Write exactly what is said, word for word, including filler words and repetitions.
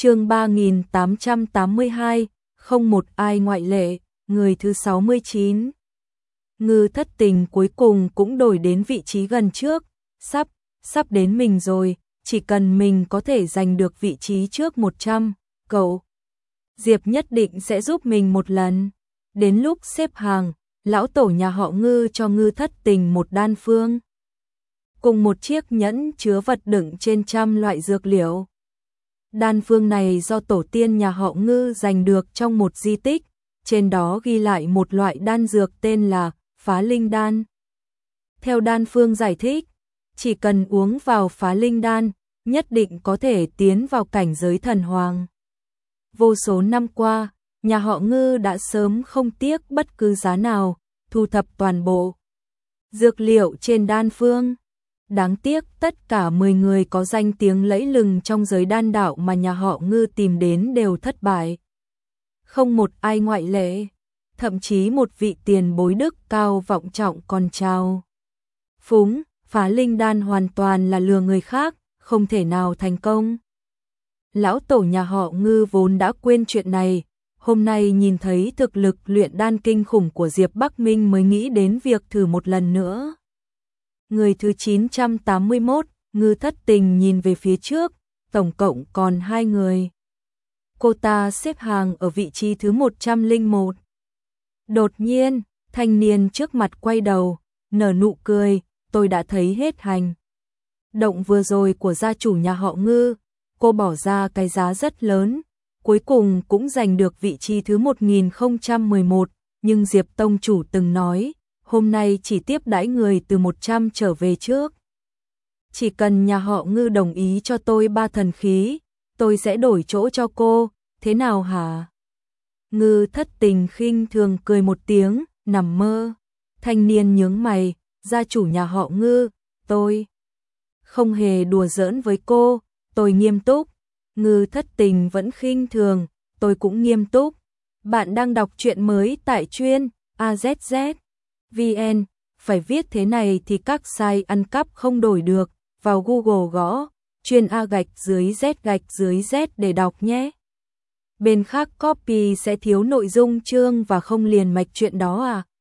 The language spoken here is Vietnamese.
Chương ba nghìn tám trăm tám mươi hai, không một ai ngoại lệ, người thứ sáu mươi chín. Ngư Thất Tình cuối cùng cũng đổi đến vị trí gần trước, sắp, sắp đến mình rồi, chỉ cần mình có thể giành được vị trí trước một trăm, cậu Diệp nhất định sẽ giúp mình một lần. Đến lúc xếp hàng, lão tổ nhà họ Ngư cho Ngư Thất Tình một đan phương, cùng một chiếc nhẫn chứa vật đựng trên trăm loại dược liệu. Đan phương này do tổ tiên nhà họ Ngư giành được trong một di tích, trên đó ghi lại một loại đan dược tên là Phá Linh Đan. Theo đan phương giải thích, chỉ cần uống vào Phá Linh Đan, nhất định có thể tiến vào cảnh giới thần hoàng. Vô số năm qua, nhà họ Ngư đã sớm không tiếc bất cứ giá nào, thu thập toàn bộ dược liệu trên đan phương. Đáng tiếc tất cả mười người có danh tiếng lẫy lừng trong giới đan đạo mà nhà họ Ngư tìm đến đều thất bại. Không một ai ngoại lệ, thậm chí một vị tiền bối đức cao vọng trọng còn trao phúng, Phá Linh Đan hoàn toàn là lừa người khác, không thể nào thành công. Lão tổ nhà họ Ngư vốn đã quên chuyện này, hôm nay nhìn thấy thực lực luyện đan kinh khủng của Diệp Bắc Minh mới nghĩ đến việc thử một lần nữa. Người thứ chín trăm tám mươi mốt, Ngư Thất Tình nhìn về phía trước, tổng cộng còn hai người. Cô ta xếp hàng ở vị trí thứ một trăm lẻ một. Đột nhiên, thanh niên trước mặt quay đầu, nở nụ cười, tôi đã thấy hết hành động vừa rồi của gia chủ nhà họ Ngư, cô bỏ ra cái giá rất lớn, cuối cùng cũng giành được vị trí thứ một nghìn không trăm mười một, nhưng Diệp tông chủ từng nói, hôm nay chỉ tiếp đãi người từ một trăm trở về trước. Chỉ cần nhà họ Ngư đồng ý cho tôi ba thần khí, tôi sẽ đổi chỗ cho cô, thế nào hả? Ngư Thất Tình khinh thường cười một tiếng, nằm mơ. Thanh niên nhướng mày, gia chủ nhà họ Ngư, tôi không hề đùa giỡn với cô, tôi nghiêm túc. Ngư Thất Tình vẫn khinh thường, tôi cũng nghiêm túc. Bạn đang đọc truyện mới tại chuyên a zét zét vê en, phải viết thế này thì các site ăn cắp không đổi được, vào Google gõ chuyên A gạch dưới Z gạch dưới Z để đọc nhé. Bên khác copy sẽ thiếu nội dung chương và không liền mạch chuyện đó à.